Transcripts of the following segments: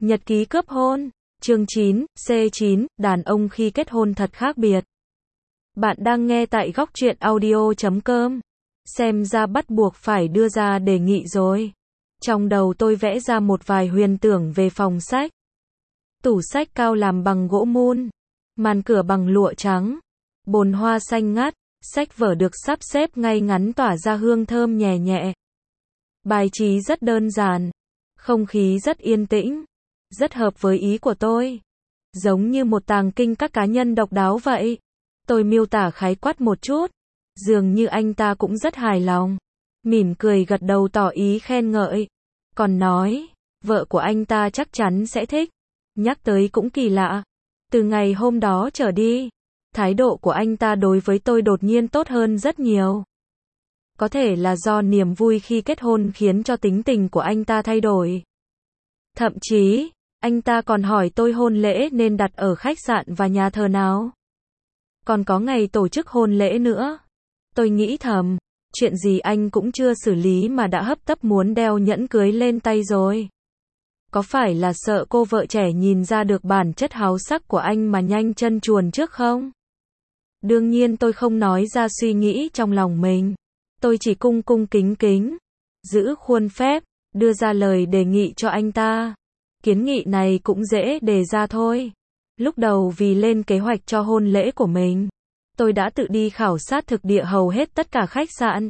Nhật ký cướp hôn. Chương 9, C9, đàn ông khi kết hôn thật khác biệt. Bạn đang nghe tại góc truyện audio.com. Xem ra bắt buộc phải đưa ra đề nghị rồi. Trong đầu tôi vẽ ra một vài huyền tưởng về phòng sách. Tủ sách cao làm bằng gỗ mun, màn cửa bằng lụa trắng, bồn hoa xanh ngắt, sách vở được sắp xếp ngay ngắn tỏa ra hương thơm nhẹ nhẹ. Bài trí rất đơn giản, không khí rất yên tĩnh, rất hợp với ý của tôi. Giống như một tàng kinh các cá nhân độc đáo vậy. Tôi miêu tả khái quát một chút, dường như anh ta cũng rất hài lòng. Mỉm cười gật đầu tỏ ý khen ngợi. Còn nói, vợ của anh ta chắc chắn sẽ thích. Nhắc tới cũng kỳ lạ. Từ ngày hôm đó trở đi, thái độ của anh ta đối với tôi đột nhiên tốt hơn rất nhiều. Có thể là do niềm vui khi kết hôn khiến cho tính tình của anh ta thay đổi. Thậm chí, anh ta còn hỏi tôi hôn lễ nên đặt ở khách sạn và nhà thờ nào. Còn có ngày tổ chức hôn lễ nữa. Tôi nghĩ thầm, chuyện gì anh cũng chưa xử lý mà đã hấp tấp muốn đeo nhẫn cưới lên tay rồi. Có phải là sợ cô vợ trẻ nhìn ra được bản chất háo sắc của anh mà nhanh chân chuồn trước không? Đương nhiên tôi không nói ra suy nghĩ trong lòng mình. Tôi chỉ cung cung kính kính, giữ khuôn phép, đưa ra lời đề nghị cho anh ta. Kiến nghị này cũng dễ đề ra thôi. Lúc đầu vì lên kế hoạch cho hôn lễ của mình, tôi đã tự đi khảo sát thực địa hầu hết tất cả khách sạn.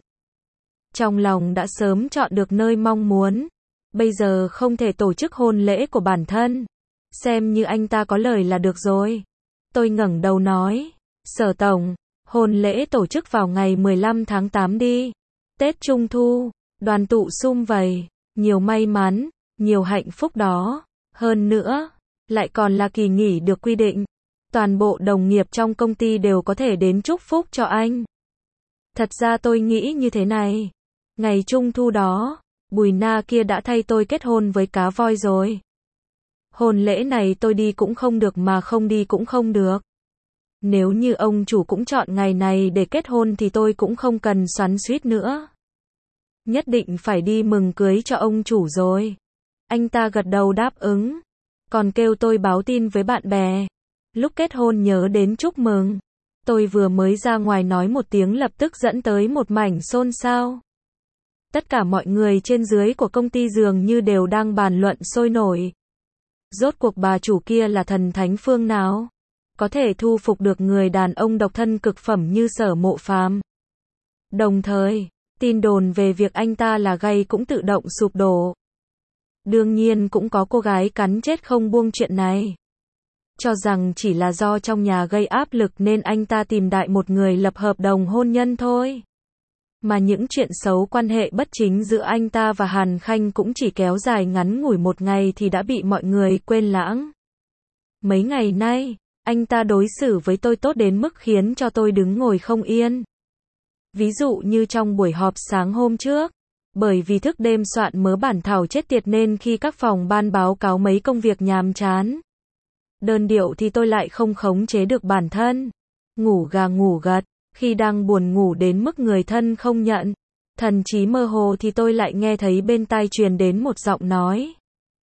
Trong lòng đã sớm chọn được nơi mong muốn. Bây giờ không thể tổ chức hôn lễ của bản thân. Xem như anh ta có lời là được rồi. Tôi ngẩng đầu nói, Sở Tổng, hôn lễ tổ chức vào ngày 15 tháng 8 đi. Tết Trung Thu, đoàn tụ sum vầy, nhiều may mắn, nhiều hạnh phúc đó. Hơn nữa, lại còn là kỳ nghỉ được quy định. Toàn bộ đồng nghiệp trong công ty đều có thể đến chúc phúc cho anh. Thật ra tôi nghĩ như thế này. Ngày Trung Thu đó, Bùi Na kia đã thay tôi kết hôn với cá voi rồi. Hôn lễ này tôi đi cũng không được mà không đi cũng không được. Nếu như ông chủ cũng chọn ngày này để kết hôn thì tôi cũng không cần xoắn xuýt nữa. Nhất định phải đi mừng cưới cho ông chủ rồi. Anh ta gật đầu đáp ứng. Còn kêu tôi báo tin với bạn bè. Lúc kết hôn nhớ đến chúc mừng. Tôi vừa mới ra ngoài nói một tiếng lập tức dẫn tới một mảnh xôn xao. Tất cả mọi người trên dưới của công ty dường như đều đang bàn luận sôi nổi. Rốt cuộc bà chủ kia là thần thánh phương nào? Có thể thu phục được người đàn ông độc thân cực phẩm như Sở Mộ Phàm. Đồng thời, tin đồn về việc anh ta là gay cũng tự động sụp đổ. Đương nhiên cũng có cô gái cắn chết không buông chuyện này. Cho rằng chỉ là do trong nhà gây áp lực nên anh ta tìm đại một người lập hợp đồng hôn nhân thôi. Mà những chuyện xấu quan hệ bất chính giữa anh ta và Hàn Khanh cũng chỉ kéo dài ngắn ngủi một ngày thì đã bị mọi người quên lãng. Mấy ngày nay, anh ta đối xử với tôi tốt đến mức khiến cho tôi đứng ngồi không yên. Ví dụ như trong buổi họp sáng hôm trước, bởi vì thức đêm soạn mớ bản thảo chết tiệt nên khi các phòng ban báo cáo mấy công việc nhàm chán, đơn điệu thì tôi lại không khống chế được bản thân. Ngủ gà ngủ gật, khi đang buồn ngủ đến mức người thân không nhận, thần trí mơ hồ thì tôi lại nghe thấy bên tai truyền đến một giọng nói.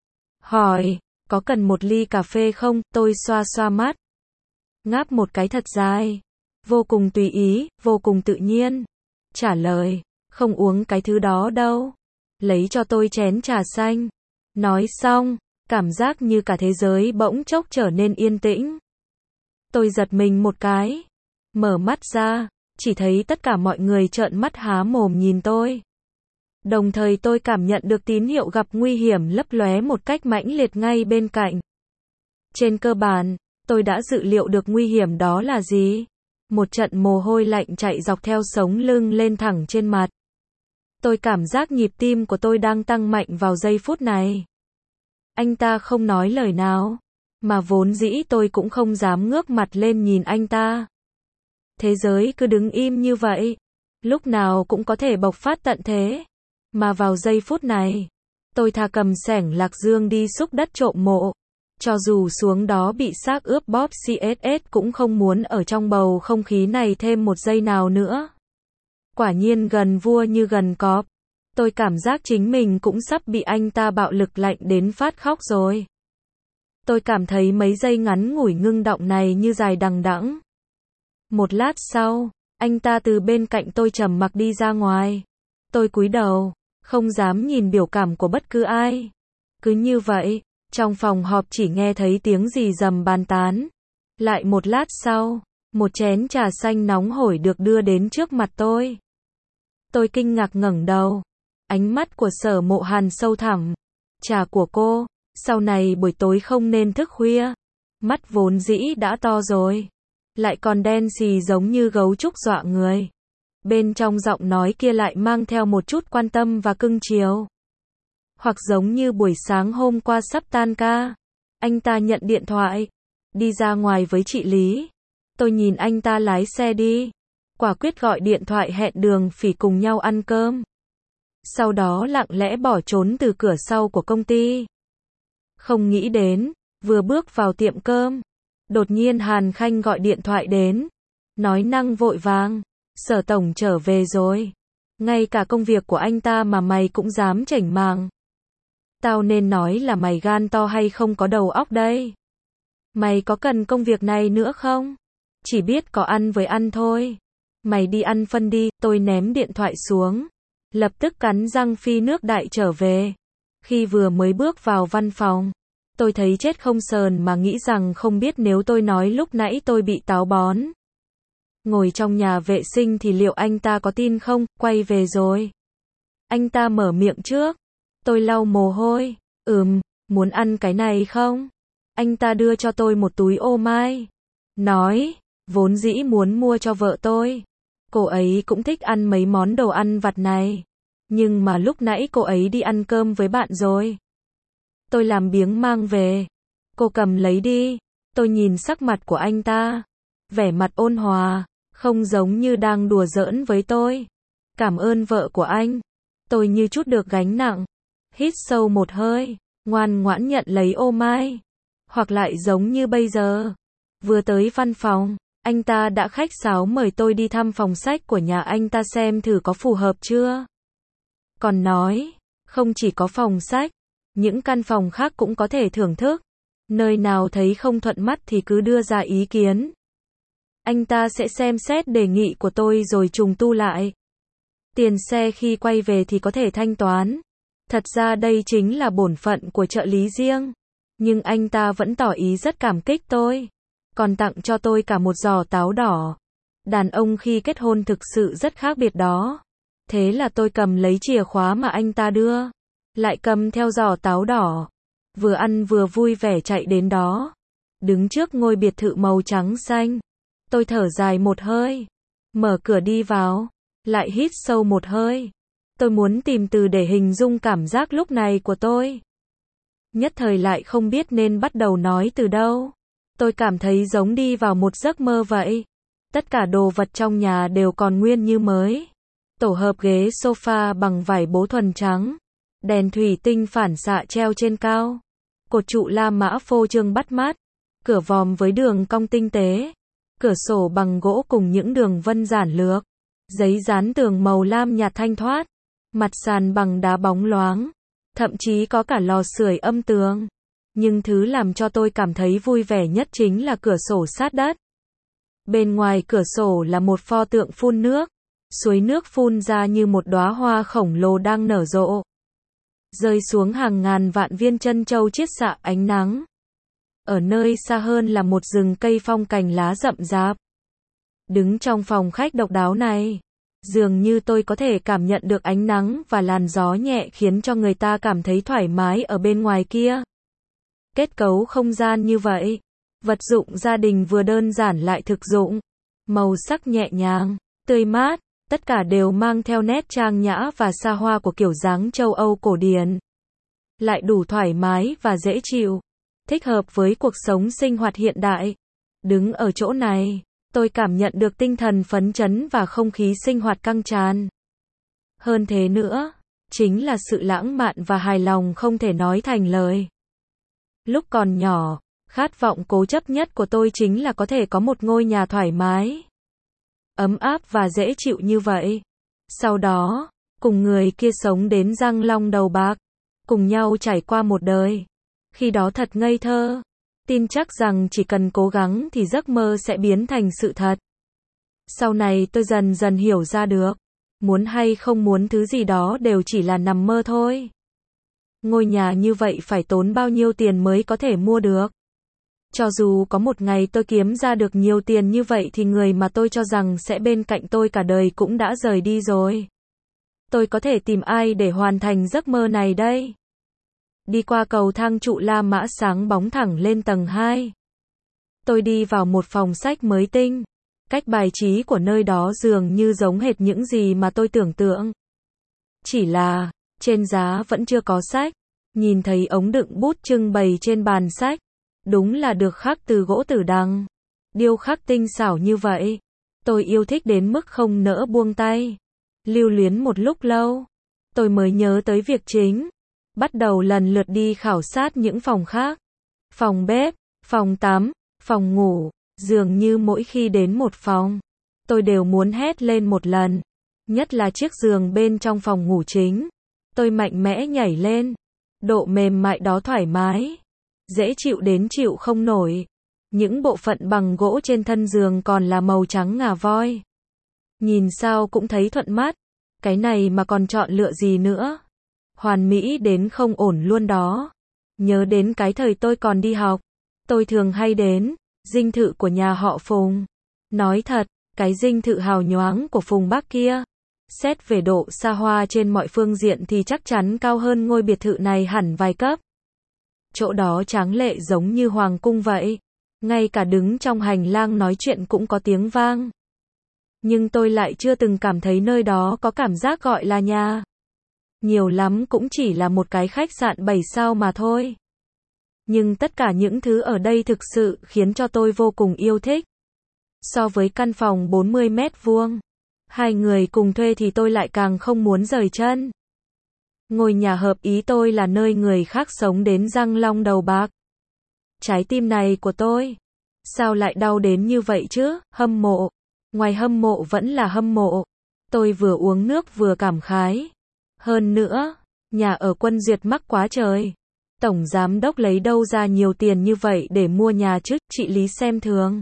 Hỏi, có cần một ly cà phê không? Tôi xoa xoa mắt. Ngáp một cái thật dài. Vô cùng tùy ý, vô cùng tự nhiên. Trả lời, không uống cái thứ đó đâu. Lấy cho tôi chén trà xanh. Nói xong, cảm giác như cả thế giới bỗng chốc trở nên yên tĩnh. Tôi giật mình một cái. Mở mắt ra, chỉ thấy tất cả mọi người trợn mắt há mồm nhìn tôi. Đồng thời tôi cảm nhận được tín hiệu gặp nguy hiểm lấp lóe một cách mãnh liệt ngay bên cạnh. Trên cơ bản, tôi đã dự liệu được nguy hiểm đó là gì. Một trận mồ hôi lạnh chạy dọc theo sống lưng lên thẳng trên mặt. Tôi cảm giác nhịp tim của tôi đang tăng mạnh vào giây phút này. Anh ta không nói lời nào, mà vốn dĩ tôi cũng không dám ngước mặt lên nhìn anh ta. Thế giới cứ đứng im như vậy, lúc nào cũng có thể bộc phát tận thế. Mà vào giây phút này, tôi thà cầm xẻng lạc dương đi xúc đất trộm mộ. Cho dù xuống đó bị xác ướp bóp CSS cũng không muốn ở trong bầu không khí này thêm một giây nào nữa. Quả nhiên gần vua như gần cọp. Tôi cảm giác chính mình cũng sắp bị anh ta bạo lực lạnh đến phát khóc rồi. Tôi cảm thấy mấy giây ngắn ngủi ngưng động này như dài đằng đẵng. Một lát sau, anh ta từ bên cạnh tôi trầm mặc đi ra ngoài. Tôi cúi đầu, không dám nhìn biểu cảm của bất cứ ai. Cứ như vậy, trong phòng họp chỉ nghe thấy tiếng rì rầm bàn tán. Lại một lát sau, một chén trà xanh nóng hổi được đưa đến trước mặt tôi. Tôi kinh ngạc ngẩng đầu. Ánh mắt của Sở Mộ Hàn sâu thẳm. Trà của cô, sau này buổi tối không nên thức khuya. Mắt vốn dĩ đã to rồi, lại còn đen xì giống như gấu trúc dọa người. Bên trong giọng nói kia lại mang theo một chút quan tâm và cưng chiều. Hoặc giống như buổi sáng hôm qua sắp tan ca, anh ta nhận điện thoại, đi ra ngoài với chị Lý. Tôi nhìn anh ta lái xe đi, quả quyết gọi điện thoại hẹn Đường Phỉ cùng nhau ăn cơm. Sau đó lặng lẽ bỏ trốn từ cửa sau của công ty. Không nghĩ đến, vừa bước vào tiệm cơm, đột nhiên Hàn Khanh gọi điện thoại đến, nói năng vội vàng, Sở tổng trở về rồi. Ngay cả công việc của anh ta mà mày cũng dám chảnh mảng. Tao nên nói là mày gan to hay không có đầu óc đây? Mày có cần công việc này nữa không? Chỉ biết có ăn với ăn thôi. Mày đi ăn phân đi. Tôi ném điện thoại xuống, lập tức cắn răng phi nước đại trở về. Khi vừa mới bước vào văn phòng, tôi thấy chết không sờn mà nghĩ rằng không biết nếu tôi nói lúc nãy tôi bị táo bón. Ngồi trong nhà vệ sinh thì liệu anh ta có tin không? Quay về rồi. Anh ta mở miệng trước. Tôi lau mồ hôi. Muốn ăn cái này không? Anh ta đưa cho tôi một túi ô mai. Nói, vốn dĩ muốn mua cho vợ tôi. Cô ấy cũng thích ăn mấy món đồ ăn vặt này. Nhưng mà lúc nãy cô ấy đi ăn cơm với bạn rồi. Tôi làm biếng mang về. Cô cầm lấy đi. Tôi nhìn sắc mặt của anh ta. Vẻ mặt ôn hòa, không giống như đang đùa giỡn với tôi. Cảm ơn vợ của anh. Tôi như chút được gánh nặng. Hít sâu một hơi, ngoan ngoãn nhận lấy ô mai. Hoặc lại giống như bây giờ. Vừa tới văn phòng, anh ta đã khách sáo mời tôi đi thăm phòng sách của nhà anh ta xem thử có phù hợp chưa. Còn nói, không chỉ có phòng sách, những căn phòng khác cũng có thể thưởng thức. Nơi nào thấy không thuận mắt thì cứ đưa ra ý kiến. Anh ta sẽ xem xét đề nghị của tôi rồi trùng tu lại. Tiền xe khi quay về thì có thể thanh toán. Thật ra đây chính là bổn phận của trợ lý riêng. Nhưng anh ta vẫn tỏ ý rất cảm kích tôi. Còn tặng cho tôi cả một giỏ táo đỏ. Đàn ông khi kết hôn thực sự rất khác biệt đó. Thế là tôi cầm lấy chìa khóa mà anh ta đưa. Lại cầm theo giỏ táo đỏ. Vừa ăn vừa vui vẻ chạy đến đó. Đứng trước ngôi biệt thự màu trắng xanh. Tôi thở dài một hơi. Mở cửa đi vào. Lại hít sâu một hơi. Tôi muốn tìm từ để hình dung cảm giác lúc này của tôi. Nhất thời lại không biết nên bắt đầu nói từ đâu. Tôi cảm thấy giống đi vào một giấc mơ vậy. Tất cả đồ vật trong nhà đều còn nguyên như mới. Tổ hợp ghế sofa bằng vải bố thuần trắng. Đèn thủy tinh phản xạ treo trên cao. Cột trụ la mã phô trương bắt mắt. Cửa vòm với đường cong tinh tế. Cửa sổ bằng gỗ cùng những đường vân giản lược. Giấy dán tường màu lam nhạt thanh thoát. Mặt sàn bằng đá bóng loáng. Thậm chí có cả lò sưởi âm tường. Nhưng thứ làm cho tôi cảm thấy vui vẻ nhất chính là cửa sổ sát đất. Bên ngoài cửa sổ là một pho tượng phun nước. Suối nước phun ra như một đóa hoa khổng lồ đang nở rộ. Rơi xuống hàng ngàn vạn viên trân châu chiết xạ ánh nắng. Ở nơi xa hơn là một rừng cây phong cành lá rậm rạp. Đứng trong phòng khách độc đáo này, dường như tôi có thể cảm nhận được ánh nắng và làn gió nhẹ khiến cho người ta cảm thấy thoải mái ở bên ngoài kia. Kết cấu không gian như vậy, vật dụng gia đình vừa đơn giản lại thực dụng, màu sắc nhẹ nhàng, tươi mát, tất cả đều mang theo nét trang nhã và xa hoa của kiểu dáng châu Âu cổ điển. Lại đủ thoải mái và dễ chịu, thích hợp với cuộc sống sinh hoạt hiện đại. Đứng ở chỗ này, tôi cảm nhận được tinh thần phấn chấn và không khí sinh hoạt căng tràn. Hơn thế nữa, chính là sự lãng mạn và hài lòng không thể nói thành lời. Lúc còn nhỏ, khát vọng cố chấp nhất của tôi chính là có thể có một ngôi nhà thoải mái, ấm áp và dễ chịu như vậy. Sau đó, cùng người kia sống đến răng long đầu bạc, cùng nhau trải qua một đời. Khi đó thật ngây thơ, Tin chắc rằng chỉ cần cố gắng thì giấc mơ sẽ biến thành sự thật. Sau này tôi dần dần hiểu ra được, muốn hay không muốn thứ gì đó đều chỉ là nằm mơ thôi. Ngôi nhà như vậy phải tốn bao nhiêu tiền mới có thể mua được? Cho dù có một ngày tôi kiếm ra được nhiều tiền như vậy thì người mà tôi cho rằng sẽ bên cạnh tôi cả đời cũng đã rời đi rồi. Tôi có thể tìm ai để hoàn thành giấc mơ này đây? Đi qua cầu thang trụ La Mã sáng bóng thẳng lên tầng 2. Tôi đi vào một phòng sách mới tinh. Cách bài trí của nơi đó dường như giống hệt những gì mà tôi tưởng tượng. Chỉ là, trên giá vẫn chưa có sách. Nhìn thấy ống đựng bút trưng bày trên bàn sách. Đúng là được khắc từ gỗ tử đằng. Điêu khắc tinh xảo như vậy. Tôi yêu thích đến mức không nỡ buông tay. Lưu luyến một lúc lâu. Tôi mới nhớ tới việc chính. Bắt đầu lần lượt đi khảo sát những phòng khác. Phòng bếp, phòng tắm, phòng ngủ. Dường như mỗi khi đến một phòng, tôi đều muốn hét lên một lần. Nhất là chiếc giường bên trong phòng ngủ chính. Tôi mạnh mẽ nhảy lên. Độ mềm mại đó thoải mái. Dễ chịu đến chịu không nổi. Những bộ phận bằng gỗ trên thân giường còn là màu trắng ngà voi. Nhìn sao cũng thấy thuận mắt. Cái này mà còn chọn lựa gì nữa. Hoàn mỹ đến không ổn luôn đó. Nhớ đến cái thời tôi còn đi học. Tôi thường hay đến dinh thự của nhà họ Phùng. Nói thật, cái dinh thự hào nhoáng của Phùng Bác kia, xét về độ xa hoa trên mọi phương diện thì chắc chắn cao hơn ngôi biệt thự này hẳn vài cấp. Chỗ đó tráng lệ giống như hoàng cung vậy. Ngay cả đứng trong hành lang nói chuyện cũng có tiếng vang. Nhưng tôi lại chưa từng cảm thấy nơi đó có cảm giác gọi là nhà. Nhiều lắm cũng chỉ là một cái khách sạn 7 sao mà thôi. Nhưng tất cả những thứ ở đây thực sự khiến cho tôi vô cùng yêu thích. So với căn phòng 40 mét vuông, hai người cùng thuê thì tôi lại càng không muốn rời chân. Ngôi nhà hợp ý tôi là nơi người khác sống đến răng long đầu bạc. Trái tim này của tôi, sao lại đau đến như vậy chứ? Hâm mộ. Ngoài hâm mộ vẫn là hâm mộ. Tôi vừa uống nước vừa cảm khái. Hơn nữa, nhà ở Quân Duyệt mắc quá trời. Tổng giám đốc lấy đâu ra nhiều tiền như vậy để mua nhà chứ? Chị Lý xem thường.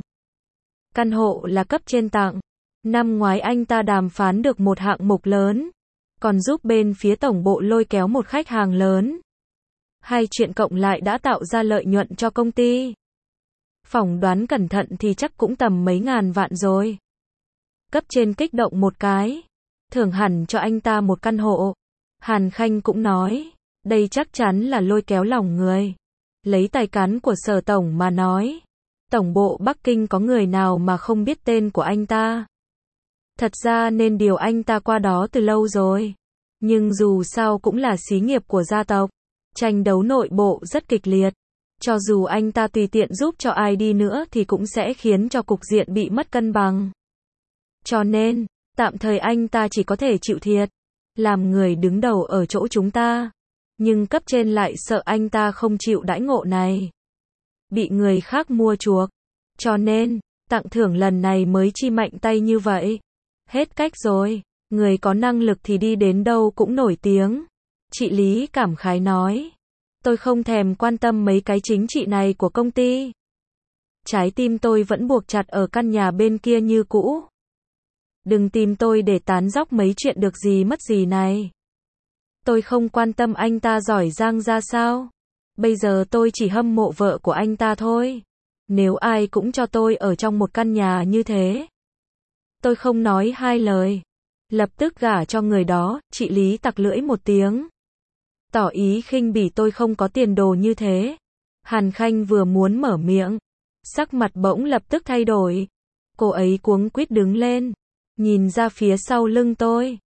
Căn hộ là cấp trên tặng. Năm ngoái anh ta đàm phán được một hạng mục lớn, còn giúp bên phía tổng bộ lôi kéo một khách hàng lớn. Hai chuyện cộng lại đã tạo ra lợi nhuận cho công ty. Phỏng đoán cẩn thận thì chắc cũng tầm mấy ngàn vạn rồi. Cấp trên kích động một cái, thưởng hẳn cho anh ta một căn hộ. Hàn Khanh cũng nói, đây chắc chắn là lôi kéo lòng người. Lấy tài cán của Sở Tổng mà nói, Tổng bộ Bắc Kinh có người nào mà không biết tên của anh ta. Thật ra nên điều anh ta qua đó từ lâu rồi. Nhưng dù sao cũng là xí nghiệp của gia tộc. Tranh đấu nội bộ rất kịch liệt. Cho dù anh ta tùy tiện giúp cho ai đi nữa thì cũng sẽ khiến cho cục diện bị mất cân bằng. Cho nên, tạm thời anh ta chỉ có thể chịu thiệt. Làm người đứng đầu ở chỗ chúng ta. Nhưng cấp trên lại sợ anh ta không chịu đãi ngộ này. Bị người khác mua chuộc. Cho nên, tặng thưởng lần này mới chi mạnh tay như vậy. Hết cách rồi. Người có năng lực thì đi đến đâu cũng nổi tiếng. Chị Lý cảm khái nói. Tôi không thèm quan tâm mấy cái chính trị này của công ty. Trái tim tôi vẫn buộc chặt ở căn nhà bên kia như cũ. Đừng tìm tôi để tán dóc mấy chuyện được gì mất gì này. Tôi không quan tâm anh ta giỏi giang ra sao. Bây giờ tôi chỉ hâm mộ vợ của anh ta thôi. Nếu ai cũng cho tôi ở trong một căn nhà như thế, tôi không nói hai lời. Lập tức gả cho người đó. Chị Lý tặc lưỡi một tiếng. Tỏ ý khinh bỉ tôi không có tiền đồ như thế. Hàn Khanh vừa muốn mở miệng, sắc mặt bỗng lập tức thay đổi. Cô ấy cuống quýt đứng lên, nhìn ra phía sau lưng tôi.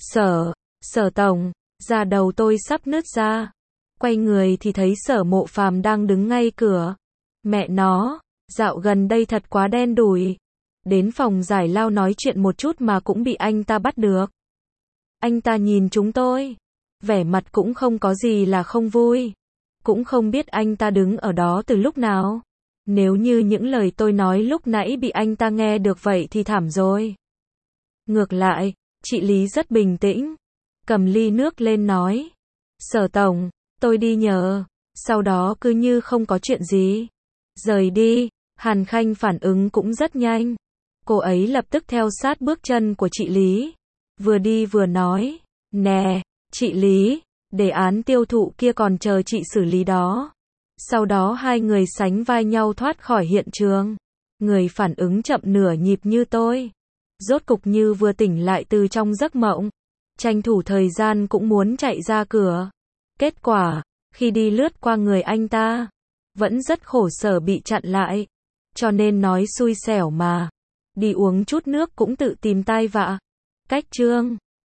Sở Tổng, da đầu tôi sắp nứt ra. Quay người thì thấy Sở Mộ Phàm đang đứng ngay cửa. Mẹ nó, dạo gần đây thật quá đen đủi. Đến phòng giải lao nói chuyện một chút mà cũng bị anh ta bắt được. Anh ta nhìn chúng tôi, vẻ mặt cũng không có gì là không vui. Cũng không biết anh ta đứng ở đó từ lúc nào. Nếu như những lời tôi nói lúc nãy bị anh ta nghe được vậy thì thảm rồi. Ngược lại, chị Lý rất bình tĩnh, cầm ly nước lên nói. Sở Tổng, tôi đi nhờ. Sau đó cứ như không có chuyện gì. Rời đi, Hàn Khanh phản ứng cũng rất nhanh. Cô ấy lập tức theo sát bước chân của chị Lý. Vừa đi vừa nói, nè, chị Lý, đề án tiêu thụ kia còn chờ chị xử lý đó. Sau đó hai người sánh vai nhau thoát khỏi hiện trường. Người phản ứng chậm nửa nhịp như tôi. Rốt cục như vừa tỉnh lại từ trong giấc mộng. Tranh thủ thời gian cũng muốn chạy ra cửa. Kết quả, khi đi lướt qua người anh ta, vẫn rất khổ sở bị chặn lại. Cho nên nói xui xẻo mà. Đi uống chút nước cũng tự tìm tai vạ. Cách chương